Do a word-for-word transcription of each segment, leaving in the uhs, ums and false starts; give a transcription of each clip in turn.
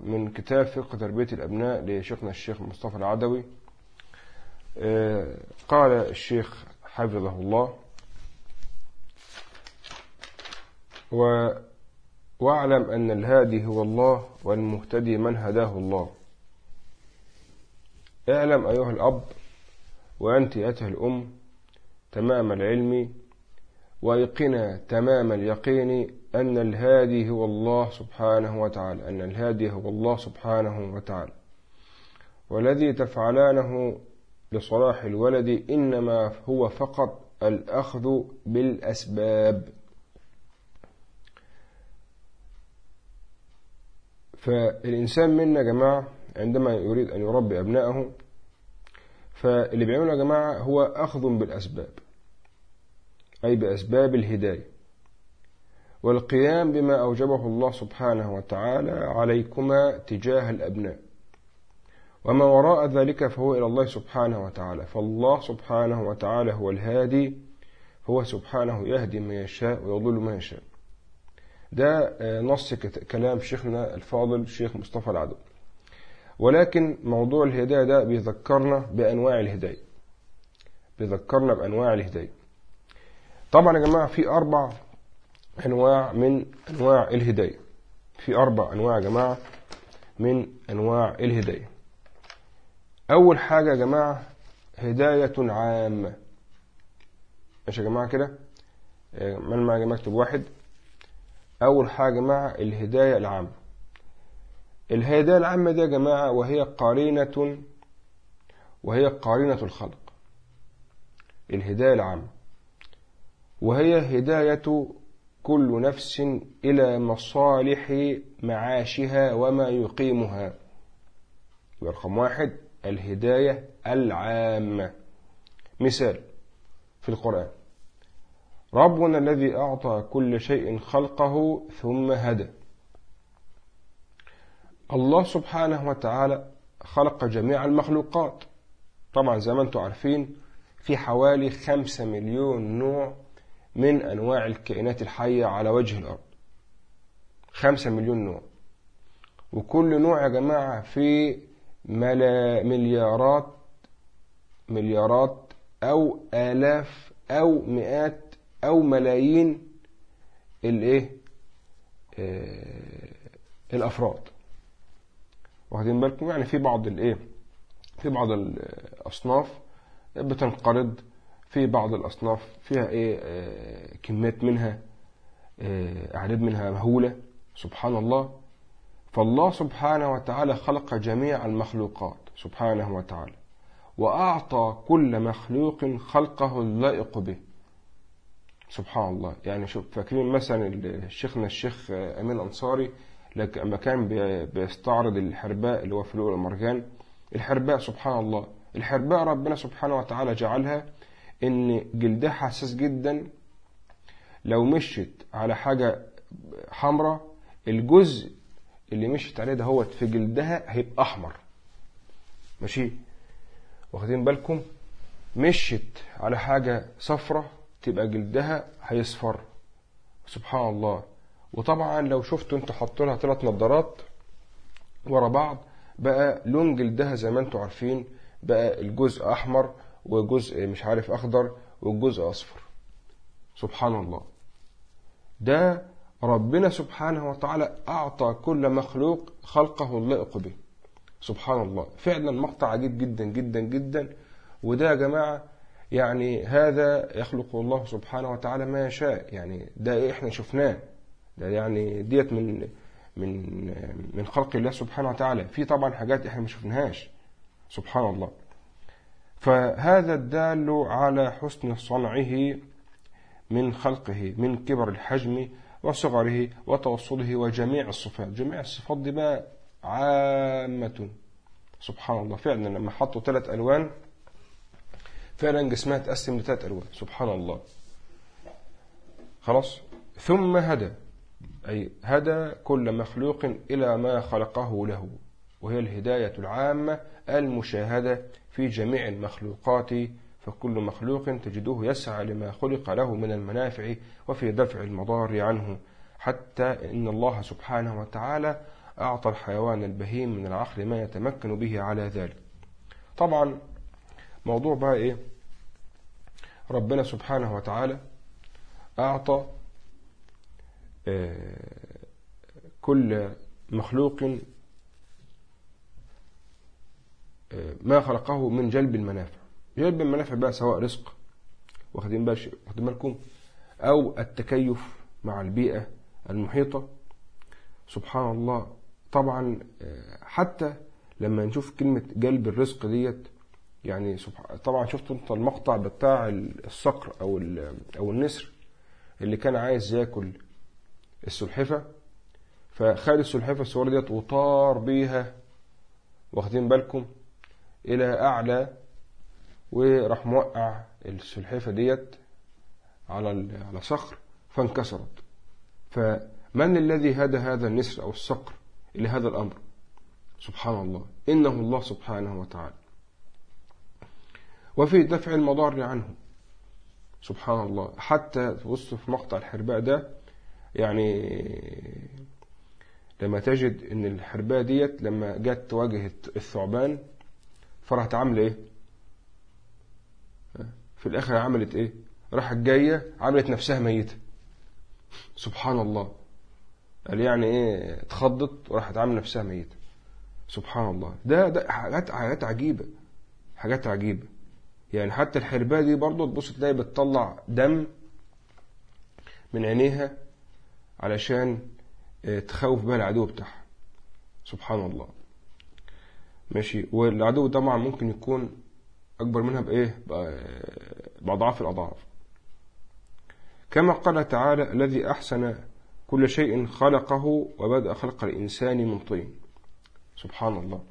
من كتاب فقه تربية الأبناء لشيخنا الشيخ مصطفى العدوي. قال الشيخ حفظه الله: و واعلم أن الهادي هو الله والمهتدي من هداه الله. اعلم أيها الأب وأنت أيتها الأم تمام العلم ويقنا تمام اليقين أن الهادي هو الله سبحانه وتعالى أن الهادي هو الله سبحانه وتعالى والذي تفعلانه لصلاح الولد إنما هو فقط الأخذ بالأسباب. فالإنسان منا يا جماعة عندما يريد أن يربي أبنائه فاللي بيعمله يا جماعة هو أخذ بالأسباب، أي بأسباب الهداية والقيام بما أوجبه الله سبحانه وتعالى عليكما تجاه الأبناء، وما وراء ذلك فهو إلى الله سبحانه وتعالى. فالله سبحانه وتعالى هو الهادي، هو سبحانه يهدي من يشاء ويضل من يشاء. ده نص كلام شيخنا الفاضل الشيخ مصطفى العدوي. ولكن موضوع الهداية ده بيذكرنا بأنواع الهداية بيذكرنا بأنواع الهداية طبعا يا جماعة في أربع أنواع من أنواع الهداية في أربع أنواع يا جماعة من أنواع الهداية. أول حاجة يا جماعة هداية عامة. ماشي يا جماعة كده، من معي مكتب واحد. أول حاجة يا جماعة الهداية العامة. الهداية العامة دي يا جماعة وهي قرينة وهي قرينة الخلق. الهداية العامة وهي هداية كل نفس إلى مصالح معاشها وما يقيمها. رقم واحد الهداية العامة. مثال في القرآن: ربنا الذي أعطى كل شيء خلقه ثم هدى. الله سبحانه وتعالى خلق جميع المخلوقات. طبعا زي ما انتم عارفين في حوالي خمسة مليون نوع من أنواع الكائنات الحية على وجه الأرض. خمسة مليون نوع، وكل نوع يا جماعة في مليارات مليارات أو آلاف أو مئات أو ملايين الإيه آه الأفراد. واخدين بالكم؟ يعني في بعض الإيه في بعض الأصناف بتنقرض، في بعض الأصناف فيها إيه آه كميات منها آه أعداد منها مهولة. سبحان الله. فالله سبحانه وتعالى خلق جميع المخلوقات سبحانه وتعالى، وأعطى كل مخلوق خلقه اللائق به. سبحان الله. يعني شوف، فاكرين مثلا الشيخنا الشيخ أمين الأنصاري لما كان بيستعرض الحرباء اللي هو فلوق المرجان. الحرباء سبحان الله، الحرباء ربنا سبحانه وتعالى جعلها إن جلدها حساس جدا، لو مشت على حاجة حمراء الجزء اللي مشت عليه ده هو في جلدها هيبقى أحمر. ماشي؟ واخدين بالكم؟ مشت على حاجة صفرة تبقى جلدها هيصفر. سبحان الله. وطبعا لو شفتوا انتوا حطوا لها ثلاث نظارات ورا بعض بقى لون جلدها زي ما انتوا عارفين، بقى الجزء احمر وجزء مش عارف اخضر والجزء اصفر. سبحان الله. ده ربنا سبحانه وتعالى اعطى كل مخلوق خلقه اللائق به. سبحان الله. فعلا مقطع عجيب جدا جدا جدا. وده يا جماعة يعني هذا يخلق الله سبحانه وتعالى ما يشاء. يعني ده احنا شفناه، ده يعني ديت من من من خلق الله سبحانه وتعالى. في طبعا حاجات احنا ما شفناهاش. سبحان الله. فهذا الدال على حسن صنعه من خلقه، من كبر الحجم وصغره وتوسطه وجميع الصفات. جميع الصفات دي بقى عامة. سبحان الله. فعلا لما حطوا ثلاث ألوان فعلا جسمها تقسم لثلاث ألوان. سبحان الله. خلاص. ثم هدى، أي هدى كل مخلوق إلى ما خلقه له، وهي الهداية العامة المشاهدة في جميع المخلوقات. فكل مخلوق تجده يسعى لما خلق له من المنافع وفي دفع المضار عنه، حتى إن الله سبحانه وتعالى أعطى الحيوان البهيم من العقل ما يتمكن به على ذلك. طبعا موضوع بقى إيه؟ ربنا سبحانه وتعالى أعطى كل مخلوق ما خلقه من جلب المنافع. جلب المنافع بقى سواء رزق، واخدين بالكم، أو التكيف مع البيئة المحيطة. سبحان الله. طبعا حتى لما نشوف كلمة جلب الرزق ديت، يعني طبعا شفتوا انت المقطع بتاع الصقر أو أو النسر اللي كان عايز ياكل السلحفة، فخد السلحفة الصغيرة ديت وطار بيها، واخدين بالكم، إلى أعلى، وراح موقع السلحفة ديت على على صخر فانكسرت. فمن الذي هدى هذا النسر أو الصقر إلى هذا الأمر؟ سبحان الله، إنه الله سبحانه وتعالى. وفي دفع المضار عنه سبحان الله. حتى وصف في مقطع الحرباء ده، يعني لما تجد ان الحرباء ديت لما جت تواجه الثعبان فرحت عامله ايه؟ في الاخر عملت ايه؟ راحت جايه عملت نفسها ميته. سبحان الله. قال يعني ايه؟ اتخضت وراحت عامله نفسها ميته. سبحان الله. ده ده حاجات حاجات عجيبه، حاجات عجيبه. يعني حتى الحرباء دي برضه تبص تلاقي بتطلع دم من عينيها علشان تخوف بها العدو بتاعها. سبحان الله. ماشي. والعدو طبعا ممكن يكون أكبر منها بإيه؟ بأضعاف الأضعاف. كما قال تعالى: الذي أحسن كل شيء خلقه وبدأ خلق الإنسان من طين. سبحان الله.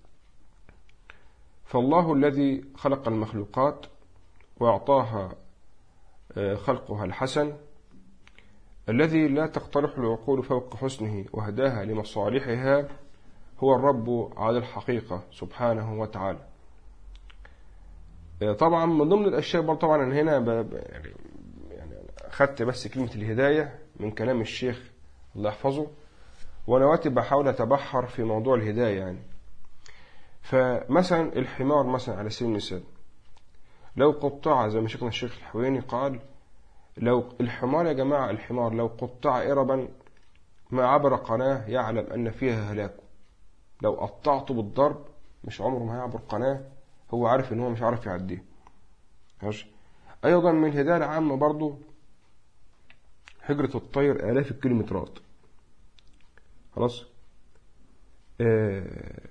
فالله الذي خلق المخلوقات وأعطاها خلقها الحسن، الذي لا تقترح العقول فوق حسنه وهداها لمصالحها، هو الرب على الحقيقة سبحانه وتعالى. طبعا من ضمن الأشياء برضه، طبعا أنا هنا يعني يعني أخذت بس كلمة الهداية من كلام الشيخ الله يحفظه، وأنا وقتي بحاول أتبحر في موضوع الهداية. يعني فمثلا الحمار مثلا على سبيل المثال، لو قطع زي ما شيخنا الشيخ الحويني قال، لو الحمار يا جماعة، الحمار لو قطع إربا ما عبر قناة يعلم أن فيها هلاكه. لو قطعته بالضرب مش عمره ما هيعبر قناة، هو عارف ان هو مش عارف يعديه. أيضا من الهداية العامة برضو هجرة الطير آلاف الكيلومترات. خلاص. آه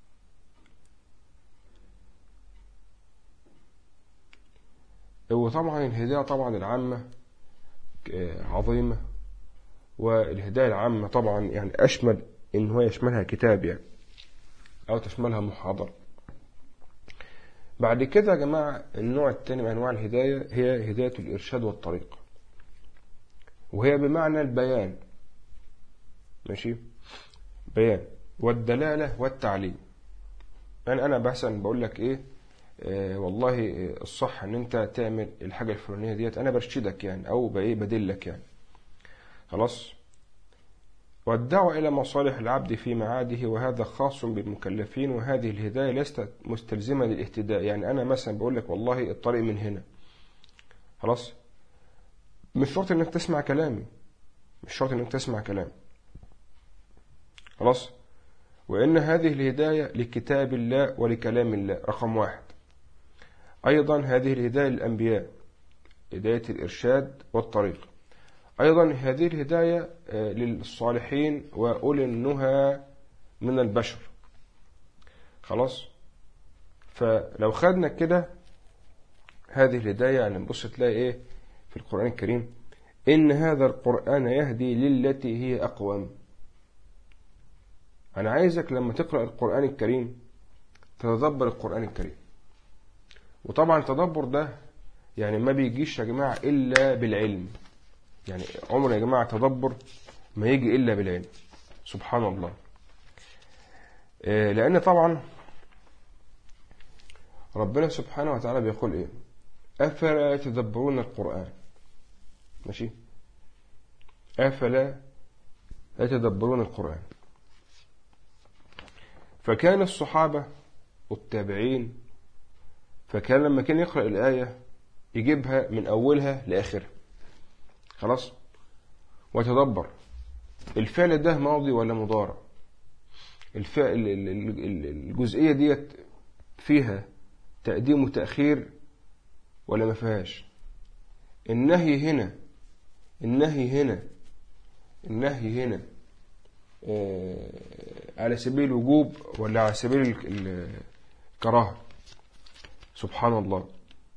وطبعا الهداية طبعا العامة عظيمة، والهداية العامة طبعا يعني أشمل إن هو يشملها كتاب يعني، أو تشملها محاضرة. بعد كده يا جماعة النوع الثاني من أنواع الهداية هي هداية الإرشاد والطريق، وهي بمعنى البيان. ماشي. بيان والدلالة والتعليم. يعني أنا مثلا بقول لك إيه، آه والله الصح إن أنت تعمل الحاجة الفلانية ديت، أنا برشدك يعني، أو بإيه بدلك يعني. خلاص. والدعوة إلى مصالح العبد في معاده، وهذا خاص بالمكلفين، وهذه الهداية ليست مستلزمة للاهتداء. يعني أنا مثلا بقول لك والله الطريق من هنا، خلاص، مش شرط إنك تسمع كلامي، مش شرط إنك تسمع كلامي. خلاص. وإن هذه الهداية لكتاب الله ولكلام الله رقم واحد. أيضا هذه الهداية للأنبياء، هداية الإرشاد والطريق. أيضا هذه الهداية للصالحين وأولي النهى من البشر. خلاص. فلو خدنا كده هذه الهداية، يعني نبص تلاقي إيه في القرآن الكريم: إن هذا القرآن يهدي للتي هي أقوم. أنا عايزك لما تقرأ القرآن الكريم تتدبر القرآن الكريم. وطبعا التدبر ده يعني ما بيجيش يا جماعة إلا بالعلم. يعني عمر يا جماعة تدبر ما يجي إلا بالعلم. سبحان الله. لأن طبعا ربنا سبحانه وتعالى بيقول إيه: أفلا يتدبرون القرآن. ماشي. أفلا يتدبرون القرآن. فكان الصحابة والتابعين، فكان لما كان يقرأ الآية يجيبها من أولها لآخرها، خلاص، ويتدبر الفعل ده ماضي ولا مضارع، الفعل الجزئية ديت فيها تقديم وتأخير ولا ما فيهاش، النهي هنا النهي هنا النهي هنا آه على سبيل الوجوب ولا على سبيل الكراهة. سبحان الله.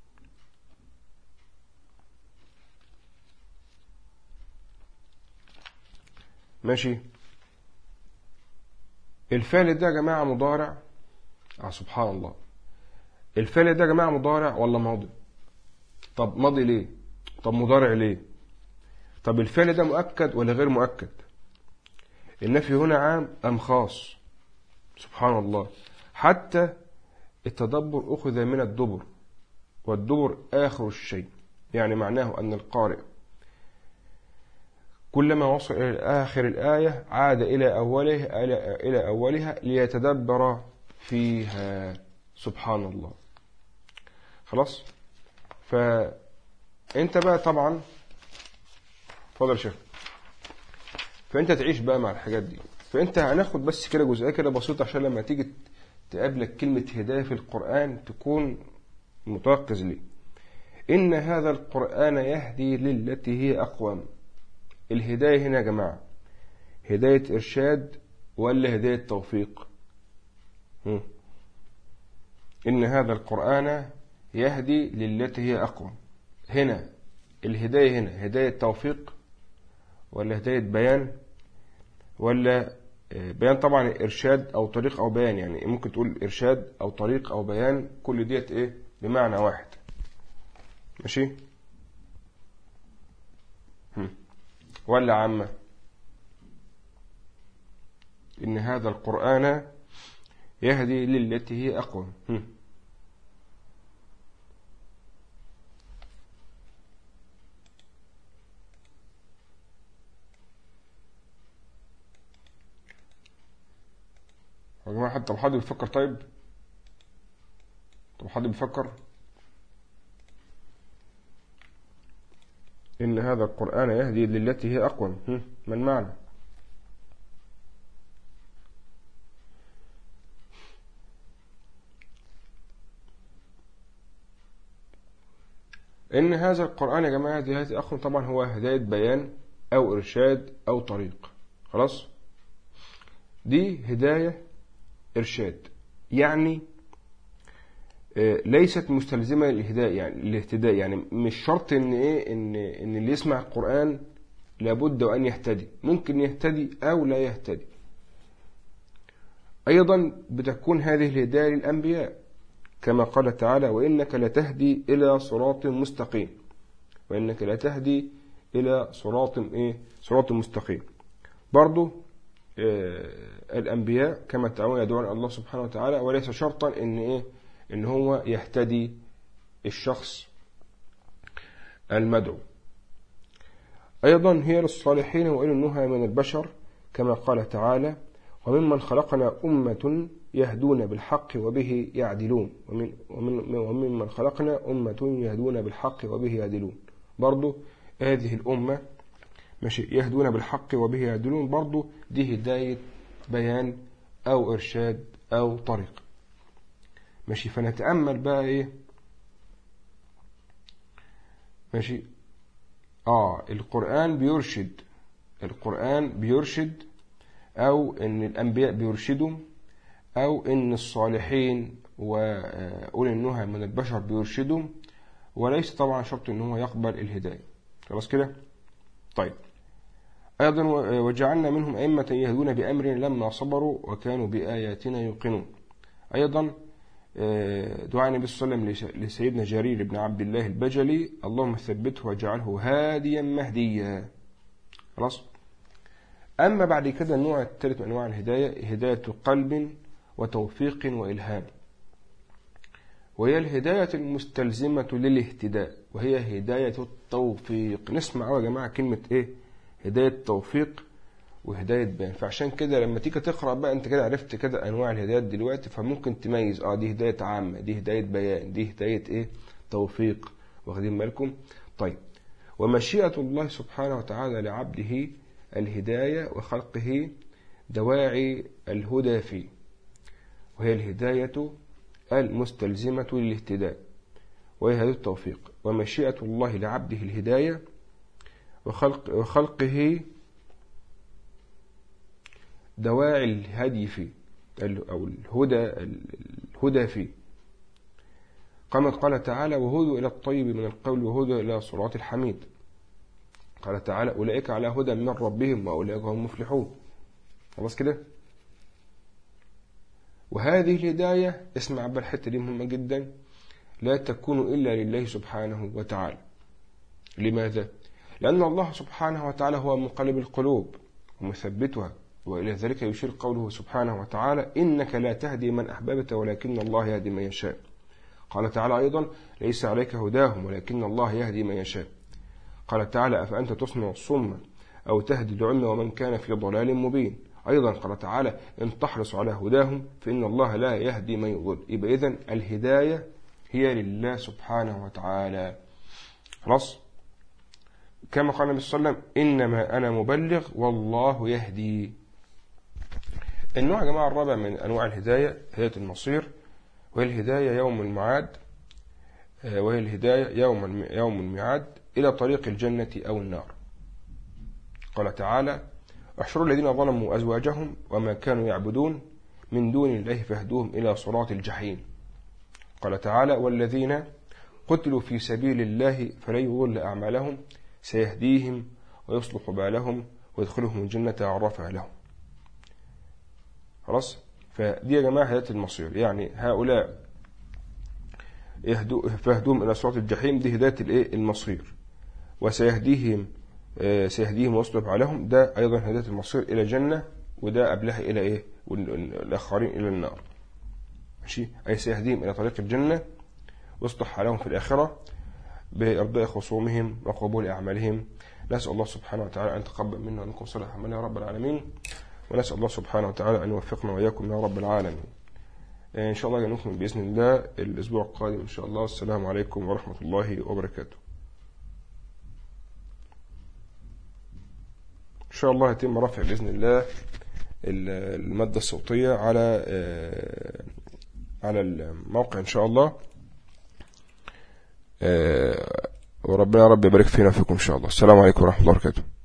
ماشي. الفعل ده يا جماعة مضارع. آه سبحان الله. الفعل ده يا جماعة مضارع ولا ماضي؟ طب ماضي ليه؟ طب مضارع ليه؟ طب الفعل ده مؤكد ولا غير مؤكد؟ النفي هنا عام أم خاص؟ سبحان الله. حتى التدبر أخذ من الدبر، والدبر آخر الشيء، يعني معناه أن القارئ كلما وصل إلى آخر الآية عاد إلى أولها إلى أولها ليتدبر فيها. سبحان الله. خلاص. فأنت بقى طبعا فضل شيخ، فأنت تعيش بقى مع الحاجات دي. فأنت هناخد بس كده جزئية كده بسيطة عشان لما تيجي تقابلك كلمة هداية في القرآن تكون متيقظ ليه. إن هذا القرآن يهدي للتي هي أقوم. الهداية هنا يا جماعة هداية إرشاد ولا هداية توفيق؟ هم. إن هذا القرآن يهدي للتي هي أقوم. هنا الهداية هنا هداية توفيق ولا هداية بيان ولا بيان؟ طبعا إرشاد أو طريق أو بيان، يعني ممكن تقول إرشاد أو طريق أو بيان، كل ديت إيه بمعنى واحد. ماشي. هم. ولا عامة؟ إن هذا القرآن يهدي للتي هي أقوم. يا جماعة حد، طب حد بيفكر؟ طيب طب حد بيفكر؟ إن هذا القرآن يهدي للتي هي أقوم، ما المعنى؟ إن هذا القرآن يا جماعة يهدي للتي أقوم، طبعا هو هداية بيان أو إرشاد أو طريق. خلاص. دي هداية إرشاد، يعني ليست مستلزمة للهداية، يعني الاهتداء، يعني مش شرط ان ايه ان ان اللي يسمع القرآن لابد وان يهتدي، ممكن يهتدي او لا يهتدي. ايضا بتكون هذه الهداية للانبياء كما قال تعالى: وانك لتهدي الى صراط مستقيم. وانك لتهدي الى صراط ايه صراط مستقيم. برضو آه الانبياء كما تعالوا يدعون الله سبحانه وتعالى، وليس شرطا ان ايه إن هو يهتدي الشخص المدعو. أيضا هي للصالحين وإن النهى من البشر كما قال تعالى: وممن خلقنا أمة يهدون بالحق وبه يعدلون. ومن ومن وممن خلقنا أمة يهدون بالحق وبه يعدلون. برضو هذه الأمة ماشي يهدون بالحق وبه يعدلون، برضو دي هداية بيان أو إرشاد أو طريق. ماشي. فنتأمل بقى ايه. ماشي. اه القرآن بيرشد القرآن بيرشد او ان الانبياء بيرشدوا، او ان الصالحين واولي النهى من البشر بيرشدوا، وليس طبعا شرط ان هو يقبل الهداية. خلاص كده. طيب. ايضا وجعلنا منهم ائمة يهدون بامرنا لما صبروا وكانوا بآياتنا يوقنون. ايضا دعاء النبي صلى الله عليه وسلم لسيدنا جرير بن عبد الله البجلي: اللهم ثبته واجعله هاديا مهديا. خلاص. أما بعد كده النوع الثالث من أنواع الهداية هداية قلب وتوفيق وإلهام، وهي الهداية المستلزمة للاهتداء، وهي هداية التوفيق. نسمع يا جماعة كلمة إيه هداية توفيق وهداية بيان. فعشان كده لما تيجي تقرأ بقى انت كده عرفت كده انواع الهدايات دلوقتي، فممكن تميز اه دي هداية عامة، دي هداية بيان، دي هداية ايه توفيق. واخدين بالكم؟ طيب، ومشيئة الله سبحانه وتعالى لعبده الهداية وخلقه دواعي الهدى فيه، وهي الهداية المستلزمة للاهتداء وهي هداية التوفيق. ومشيئة الله لعبده الهداية وخلق وخلقه دواعي الهدي فيه أو الهدى الهدى فيه، كما قال تعالى وهدوا إلى الطيب من القول وهدوا إلى صراط الحميد. قال تعالى أولئك على هدى من ربهم وأولئك هم مفلحون. خلاص كده. وهذه الهداية، اسمع بقى الحتة دي مهمة جدا، لا تكون إلا لله سبحانه وتعالى. لماذا؟ لأن الله سبحانه وتعالى هو مقلب القلوب ومثبتها، وإلى ذلك يشير قوله سبحانه وتعالى إنك لا تهدي من أحببت ولكن الله يهدي من يشاء. قال تعالى أيضا ليس عليك هداهم ولكن الله يهدي من يشاء. قال تعالى أفأنت تسمع الصم أو تهدي العمي ومن كان في ضلال مبين. أيضا قال تعالى إن تحرص على هداهم فإن الله لا يهدي من يضل. يبقى إذن الهداية هي لله سبحانه وتعالى. خلاص، كما قال النبي صلى الله عليه وسلم إنما أنا مبلغ والله يهدي. النوع يا جماعة الرابع من أنواع الهداية هداية المصير، وهي الهداية يوم الميعاد، وهي الهداية يوم يوم الميعاد إلى طريق الجنة أو النار. قال تعالى احشروا الذين ظلموا أزواجهم وما كانوا يعبدون من دون الله فاهدوهم إلى صراط الجحيم. قال تعالى والذين قتلوا في سبيل الله فلن يضل أعمالهم سيهديهم ويصلح بالهم ويدخلهم الجنة عرفها لهم. خلاص، فدي يا جماعة هداية المصير، يعني هؤلاء فاهدوهم إلى صراط الجحيم، دي هداية الإيه المصير. وسيهديهم سيهديهم ويصلح بالهم، ده أيضا هداية المصير إلى الجنة، وده قبلها إلى إيه والآخرين إلى النار. ماشي، أي سيهديهم إلى طريق الجنة ويصلح حالهم في الآخرة بإرضاء خصومهم وقبول أعمالهم. نسأل الله سبحانه وتعالى أن يتقبل منا ومنكم صالح أعمالنا يا رب العالمين، ونسأل الله سبحانه وتعالى أن يوفقنا وإياكم يا رب العالمين. إن شاء الله نكمل بإذن الله الأسبوع القادم إن شاء الله. السلام عليكم ورحمة الله وبركاته. إن شاء الله يتم رفع بإذن الله المادة الصوتية على على الموقع إن شاء الله، وربنا يا رب يبارك فينا فيكم إن شاء الله. السلام عليكم ورحمة الله وبركاته.